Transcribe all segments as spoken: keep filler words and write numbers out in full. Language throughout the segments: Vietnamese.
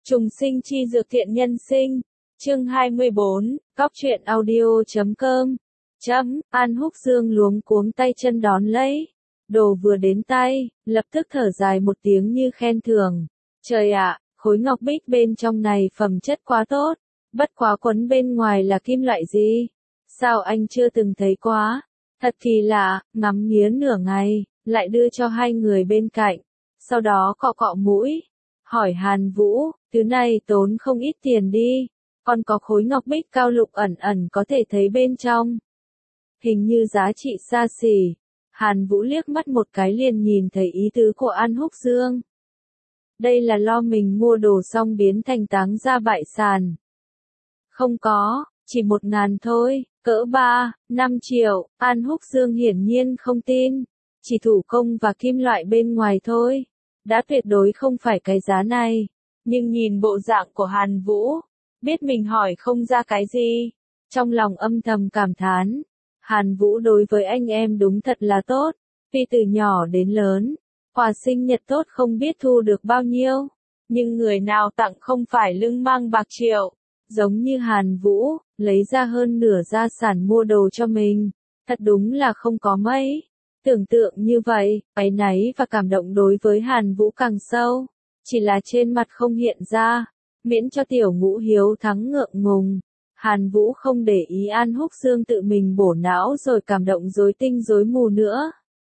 Trùng sinh chi dược thiện nhân sinh. Chương hai mươi bốn, Cóc truyện audio chấm com. Chấm, An Húc Dương luống cuống tay chân đón lấy. Đồ vừa đến tay, lập tức thở dài một tiếng như khen thưởng. Trời ạ, khối ngọc bích bên trong này phẩm chất quá tốt. Bất quá quấn bên ngoài là kim loại gì? Sao anh chưa từng thấy quá? Thật kỳ lạ, ngắm nghía nửa ngày, lại đưa cho hai người bên cạnh. Sau đó cọ cọ mũi. Hỏi Hàn Vũ, thứ này tốn không ít tiền đi. Còn có khối ngọc bích cao lục ẩn ẩn có thể thấy bên trong. Hình như giá trị xa xỉ. Hàn Vũ liếc mắt một cái liền nhìn thấy ý tứ của An Húc Dương. Đây là lo mình mua đồ xong biến thành táng ra bại sản. Không có, chỉ một ngàn thôi, cỡ ba, năm triệu, An Húc Dương hiển nhiên không tin. Chỉ thủ công và kim loại bên ngoài thôi. Đã tuyệt đối không phải cái giá này. Nhưng nhìn bộ dạng của Hàn Vũ, biết mình hỏi không ra cái gì. Trong lòng âm thầm cảm thán. Hàn Vũ đối với anh em đúng thật là tốt. Tuy từ nhỏ đến lớn, quà sinh nhật tốt không biết thu được bao nhiêu. Nhưng người nào tặng không phải lưng mang bạc triệu. Giống như Hàn Vũ, lấy ra hơn nửa gia sản mua đồ cho mình. Thật đúng là không có mấy. Tưởng tượng như vậy, áy náy và cảm động đối với Hàn Vũ càng sâu. Chỉ là trên mặt không hiện ra. Miễn cho tiểu ngũ hiếu thắng ngượng ngùng. Hàn Vũ không để ý An Húc Dương tự mình bổ não rồi cảm động rối tinh rối mù nữa.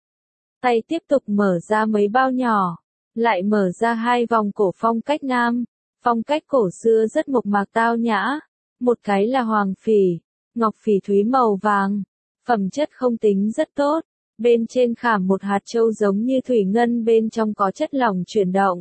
Tay tiếp tục mở ra mấy bao nhỏ. Lại mở ra hai vòng cổ phong cách nam. Phong cách cổ xưa rất mộc mạc tao nhã. Một cái là hoàng phỉ, ngọc phỉ thúy màu vàng. Phẩm chất không tính rất tốt. Bên trên khảm một hạt châu giống như thủy ngân, bên trong có chất lỏng chuyển động.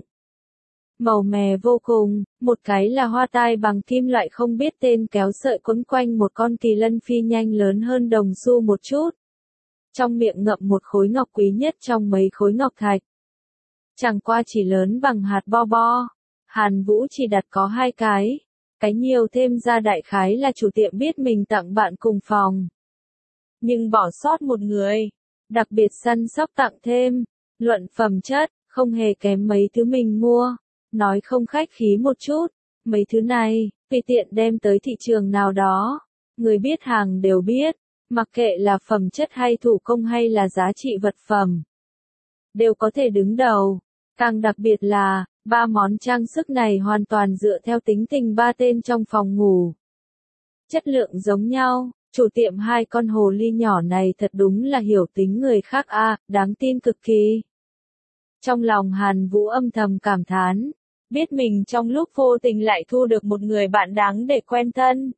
Màu mè vô cùng. Một cái là hoa tai bằng kim loại không biết tên kéo sợi quấn quanh một con kỳ lân phi nhanh lớn hơn đồng xu một chút. Trong miệng ngậm một khối ngọc quý nhất trong mấy khối ngọc thạch. Chẳng qua chỉ lớn bằng hạt bo bo. Hàn Vũ chỉ đặt có hai cái. Cái nhiều thêm ra đại khái là chủ tiệm biết mình tặng bạn cùng phòng. Nhưng bỏ sót một người. Đặc biệt săn sóc tặng thêm. Luận phẩm chất, không hề kém mấy thứ mình mua. Nói không khách khí một chút. Mấy thứ này, tùy tiện đem tới thị trường nào đó. Người biết hàng đều biết. Mặc kệ là phẩm chất hay thủ công hay là giá trị vật phẩm. Đều có thể đứng đầu. Càng đặc biệt là, ba món trang sức này hoàn toàn dựa theo tính tình ba tên trong phòng ngủ. Chất lượng giống nhau, chủ tiệm hai con hồ ly nhỏ này thật đúng là hiểu tính người khác a, à, đáng tin cực kỳ. Trong lòng Hàn Vũ âm thầm cảm thán, biết mình trong lúc vô tình lại thu được một người bạn đáng để quen thân.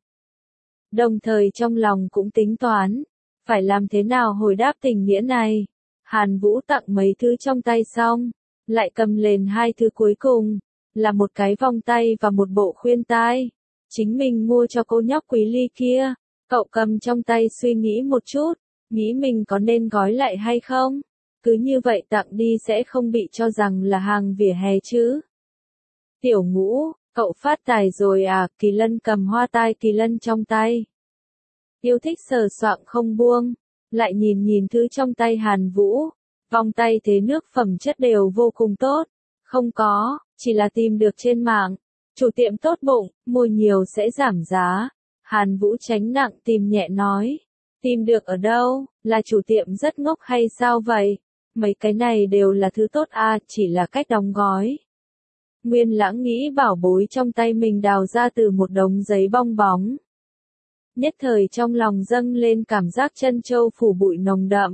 Đồng thời trong lòng cũng tính toán, phải làm thế nào hồi đáp tình nghĩa này. Hàn Vũ tặng mấy thứ trong tay xong, lại cầm lên hai thứ cuối cùng, là một cái vòng tay và một bộ khuyên tai. Chính mình mua cho cô nhóc Quý Ly kia. Cậu cầm trong tay suy nghĩ một chút, nghĩ mình có nên gói lại hay không? Cứ như vậy tặng đi sẽ không bị cho rằng là hàng vỉa hè chứ. Tiểu Ngũ, cậu phát tài rồi à? Kỳ lân cầm hoa tai kỳ lân trong tay. Yêu thích sờ soạng không buông, lại nhìn nhìn thứ trong tay Hàn Vũ. Vòng tay thế nước phẩm chất đều vô cùng tốt. Không có, chỉ là tìm được trên mạng. Chủ tiệm tốt bụng, mua nhiều sẽ giảm giá. Hàn Vũ tránh nặng tìm nhẹ nói. Tìm được ở đâu, là chủ tiệm rất ngốc hay sao vậy? Mấy cái này đều là thứ tốt à, chỉ là cách đóng gói. Nguyên Lãng nghĩ bảo bối trong tay mình đào ra từ một đống giấy bong bóng. Nhất thời trong lòng dâng lên cảm giác chân châu phủ bụi nồng đậm.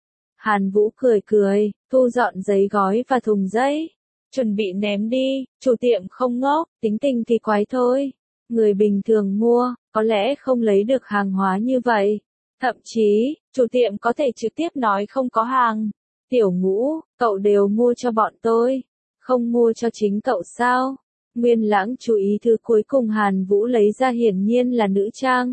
Hàn Vũ cười cười, thu dọn giấy gói và thùng giấy. Chuẩn bị ném đi, chủ tiệm không ngốc, tính tình kỳ quái thôi. Người bình thường mua, có lẽ không lấy được hàng hóa như vậy. Thậm chí, chủ tiệm có thể trực tiếp nói không có hàng. Tiểu Ngũ, cậu đều mua cho bọn tôi. Không mua cho chính cậu sao? Nguyên Lãng chú ý thứ cuối cùng Hàn Vũ lấy ra hiển nhiên là nữ trang.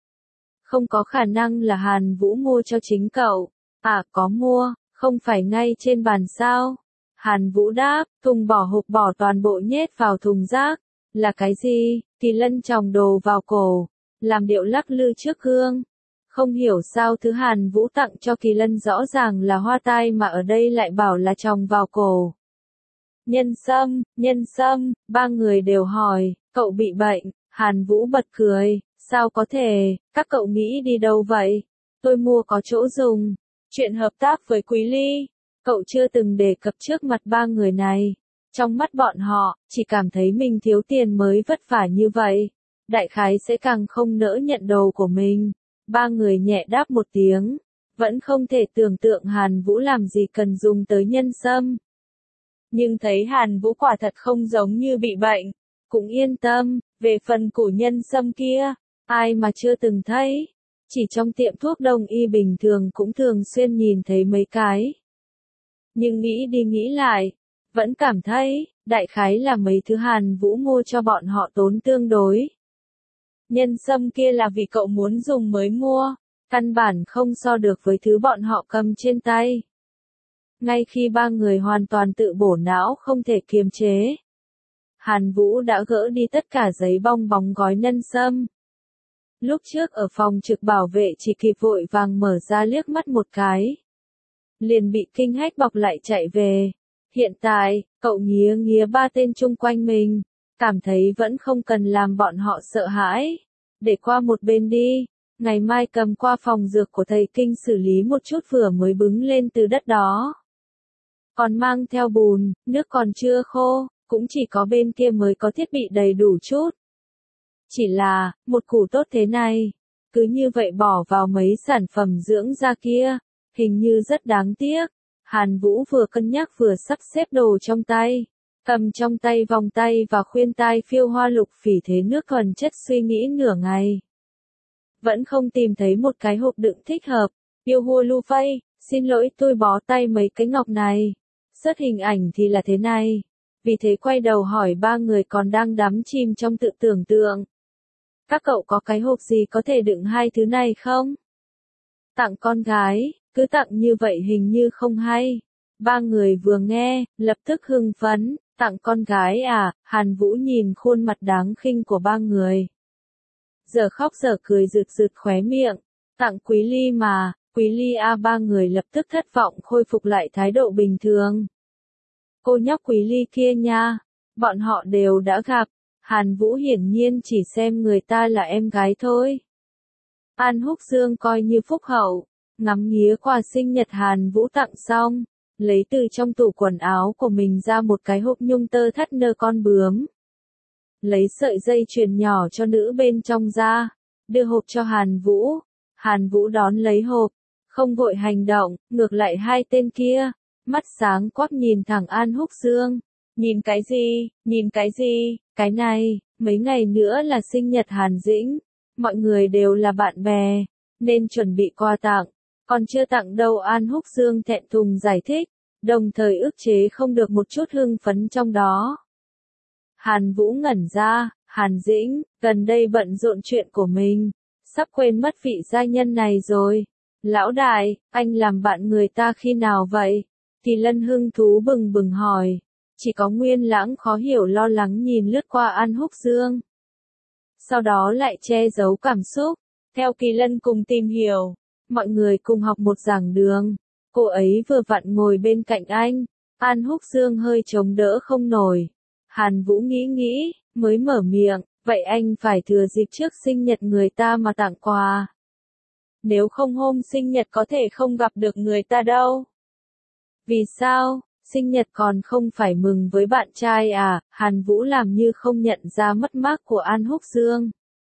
Không có khả năng là Hàn Vũ mua cho chính cậu. À có mua, không phải ngay trên bàn sao? Hàn Vũ đáp, thùng bỏ hộp bỏ toàn bộ nhét vào thùng rác. Là cái gì? Kỳ lân tròng đồ vào cổ, làm điệu lắc lư trước gương. Không hiểu sao thứ Hàn Vũ tặng cho kỳ lân rõ ràng là hoa tai mà ở đây lại bảo là tròng vào cổ. Nhân Sâm, Nhân Sâm, ba người đều hỏi, cậu bị bệnh, Hàn Vũ bật cười, sao có thể, các cậu nghĩ đi đâu vậy? Tôi mua có chỗ dùng. Chuyện hợp tác với Quý Ly, cậu chưa từng đề cập trước mặt ba người này. Trong mắt bọn họ, chỉ cảm thấy mình thiếu tiền mới vất vả như vậy. Đại khái sẽ càng không nỡ nhận đồ của mình. Ba người nhẹ đáp một tiếng. Vẫn không thể tưởng tượng Hàn Vũ làm gì cần dùng tới Nhân Sâm. Nhưng thấy Hàn Vũ quả thật không giống như bị bệnh. Cũng yên tâm, về phần củ Nhân Sâm kia, ai mà chưa từng thấy. Chỉ trong tiệm thuốc đông y bình thường cũng thường xuyên nhìn thấy mấy cái. Nhưng nghĩ đi nghĩ lại, vẫn cảm thấy, đại khái là mấy thứ Hàn Vũ mua cho bọn họ tốn tương đối. Nhân Sâm kia là vì cậu muốn dùng mới mua, căn bản không so được với thứ bọn họ cầm trên tay. Ngay khi ba người hoàn toàn tự bổ não không thể kiềm chế, Hàn Vũ đã gỡ đi tất cả giấy bong bóng gói Nhân Sâm. Lúc trước ở phòng trực bảo vệ chỉ kịp vội vàng mở ra liếc mắt một cái. Liền bị kinh hách bọc lại chạy về. Hiện tại, cậu nghía nghía ba tên chung quanh mình, cảm thấy vẫn không cần làm bọn họ sợ hãi. Để qua một bên đi, ngày mai cầm qua phòng dược của thầy Kinh xử lý một chút vừa mới bứng lên từ đất đó. Còn mang theo bùn, nước còn chưa khô, cũng chỉ có bên kia mới có thiết bị đầy đủ chút. Chỉ là, một củ tốt thế này, cứ như vậy bỏ vào mấy sản phẩm dưỡng da kia, hình như rất đáng tiếc. Hàn Vũ vừa cân nhắc vừa sắp xếp đồ trong tay, cầm trong tay vòng tay và khuyên tai phiêu hoa lục phỉ thế nước thuần chất suy nghĩ nửa ngày. Vẫn không tìm thấy một cái hộp đựng thích hợp. Yêu hua lu phay, xin lỗi tôi bó tay mấy cái ngọc này. Xuất hình ảnh thì là thế này. Vì thế quay đầu hỏi ba người còn đang đắm chìm trong tự tưởng tượng. Các cậu có cái hộp gì có thể đựng hai thứ này không? Tặng con gái, cứ tặng như vậy hình như không hay. Ba người vừa nghe, lập tức hưng phấn, tặng con gái à, Hàn Vũ nhìn khuôn mặt đáng khinh của ba người. Giờ khóc giờ cười rực rực khóe miệng, tặng Quý Ly mà, Quý Ly à, ba người lập tức thất vọng khôi phục lại thái độ bình thường. Cô nhóc Quý Ly kia nha, bọn họ đều đã gặp, Hàn Vũ hiển nhiên chỉ xem người ta là em gái thôi. An Húc Dương coi như phúc hậu, ngắm nghía quà sinh nhật Hàn Vũ tặng xong, lấy từ trong tủ quần áo của mình ra một cái hộp nhung tơ thắt nơ con bướm. Lấy sợi dây chuyền nhỏ cho nữ bên trong ra, đưa hộp cho Hàn Vũ. Hàn Vũ đón lấy hộp, không vội hành động, ngược lại hai tên kia, mắt sáng quắc nhìn thẳng An Húc Dương. Nhìn cái gì, nhìn cái gì, cái này, mấy ngày nữa là sinh nhật Hàn Dĩnh, mọi người đều là bạn bè, nên chuẩn bị quà tặng, còn chưa tặng đâu. An Húc Dương thẹn thùng giải thích, đồng thời ức chế không được một chút hưng phấn trong đó. Hàn Vũ ngẩn ra, Hàn Dĩnh, gần đây bận rộn chuyện của mình, sắp quên mất vị gia nhân này rồi. Lão đại, anh làm bạn người ta khi nào vậy? Kỳ Lân hưng thú bừng bừng hỏi. Chỉ có Nguyên Lãng khó hiểu lo lắng nhìn lướt qua An Húc Dương. Sau đó lại che giấu cảm xúc, theo Kỳ Lân cùng tìm hiểu, mọi người cùng học một giảng đường, cô ấy vừa vặn ngồi bên cạnh anh, An Húc Dương hơi chống đỡ không nổi. Hàn Vũ nghĩ nghĩ, mới mở miệng, vậy anh phải thừa dịp trước sinh nhật người ta mà tặng quà. Nếu không hôm sinh nhật có thể không gặp được người ta đâu. Vì sao? Sinh nhật còn không phải mừng với bạn trai à? Hàn Vũ làm như không nhận ra mất mát của An Húc Dương.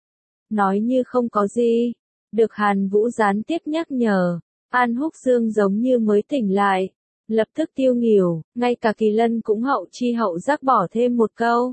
Nói như không có gì. Được Hàn Vũ gián tiếp nhắc nhở. An Húc Dương giống như mới tỉnh lại. Lập tức tiêu nghỉu, ngay cả Kỳ Lân cũng hậu chi hậu giác bỏ thêm một câu.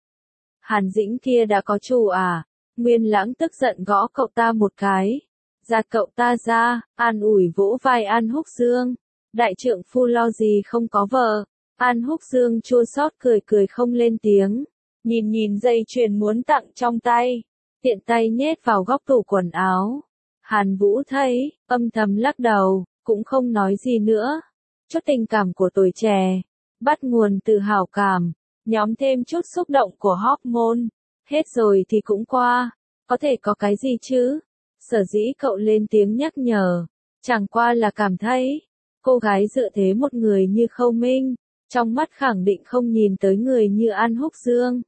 Hàn Dĩnh kia đã có chủ à? Nguyên Lãng tức giận gõ cậu ta một cái. Giạt cậu ta ra, an ủi vỗ vai An Húc Dương. Đại trượng phu lo gì không có vợ. An Húc Dương chua xót cười cười không lên tiếng. Nhìn nhìn dây chuyền muốn tặng trong tay. Tiện tay nhét vào góc tủ quần áo. Hàn Vũ thấy, âm thầm lắc đầu, cũng không nói gì nữa. Chút tình cảm của tuổi trẻ, bắt nguồn từ hảo cảm, nhóm thêm chút xúc động của hormone. Hết rồi thì cũng qua, có thể có cái gì chứ? Sở dĩ cậu lên tiếng nhắc nhở, chẳng qua là cảm thấy, cô gái dựa thế một người như Khâu Minh, trong mắt khẳng định không nhìn tới người như An Húc Dương.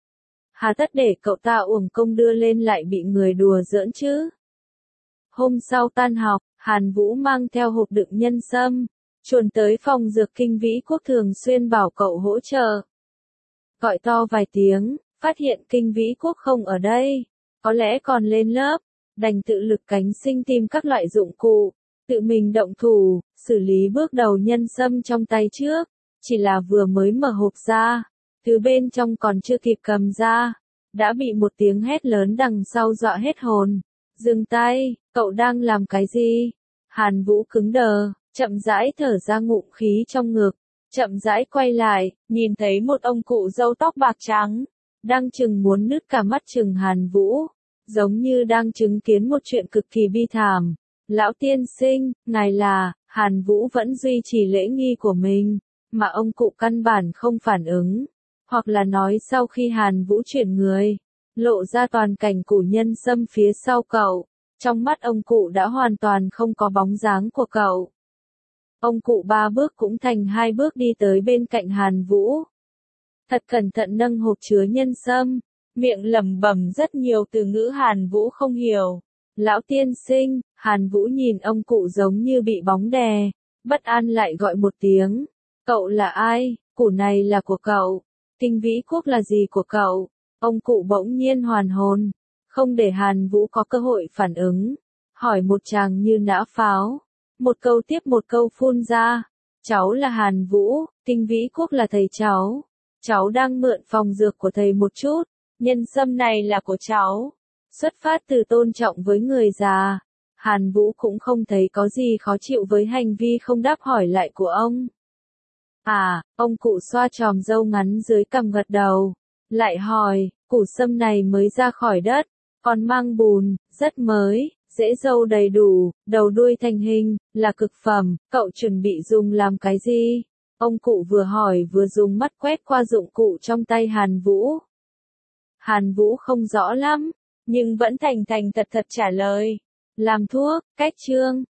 Hà tất để cậu ta uổng công đưa lên lại bị người đùa giỡn chứ. Hôm sau tan học, Hàn Vũ mang theo hộp đựng nhân sâm, chuồn tới phòng dược Kinh Vĩ Quốc thường xuyên bảo cậu hỗ trợ. Gọi to vài tiếng, phát hiện Kinh Vĩ Quốc không ở đây, có lẽ còn lên lớp, đành tự lực cánh sinh tìm các loại dụng cụ, tự mình động thủ, xử lý bước đầu nhân sâm trong tay trước, chỉ là vừa mới mở hộp ra, thứ bên trong còn chưa kịp cầm ra, đã bị một tiếng hét lớn đằng sau dọa hết hồn. Dừng tay, cậu đang làm cái gì? Hàn Vũ cứng đờ, chậm rãi thở ra ngụm khí trong ngực, chậm rãi quay lại, nhìn thấy một ông cụ râu tóc bạc trắng, đang chừng muốn nứt cả mắt chừng Hàn Vũ, giống như đang chứng kiến một chuyện cực kỳ bi thảm. Lão tiên sinh, ngài là, Hàn Vũ vẫn duy trì lễ nghi của mình, mà ông cụ căn bản không phản ứng, hoặc là nói sau khi Hàn Vũ chuyển người, lộ ra toàn cảnh củ nhân sâm phía sau cậu, trong mắt ông cụ đã hoàn toàn không có bóng dáng của cậu. Ông cụ ba bước cũng thành hai bước đi tới bên cạnh Hàn Vũ. Thật cẩn thận nâng hộp chứa nhân sâm, miệng lẩm bẩm rất nhiều từ ngữ Hàn Vũ không hiểu. Lão tiên sinh, Hàn Vũ nhìn ông cụ giống như bị bóng đè, bất an lại gọi một tiếng. Cậu là ai? Củ này là của cậu. Kinh Vĩ Quốc là gì của cậu? Ông cụ bỗng nhiên hoàn hồn, không để Hàn Vũ có cơ hội phản ứng, hỏi một tràng như nã pháo, một câu tiếp một câu phun ra. Cháu là Hàn Vũ, Kinh Vĩ Quốc là thầy cháu. Cháu đang mượn phòng dược của thầy một chút, nhân sâm này là của cháu. Xuất phát từ tôn trọng với người già, Hàn Vũ cũng không thấy có gì khó chịu với hành vi không đáp hỏi lại của ông. À, ông cụ xoa chòm râu ngắn dưới cằm gật đầu, lại hỏi, củ sâm này mới ra khỏi đất, còn mang bùn, rất mới, rễ râu đầy đủ, đầu đuôi thành hình, là cực phẩm, cậu chuẩn bị dùng làm cái gì? Ông cụ vừa hỏi vừa dùng mắt quét qua dụng cụ trong tay Hàn Vũ. Hàn Vũ không rõ lắm, nhưng vẫn thành thành thật thật trả lời. Làm thuốc, cách chương.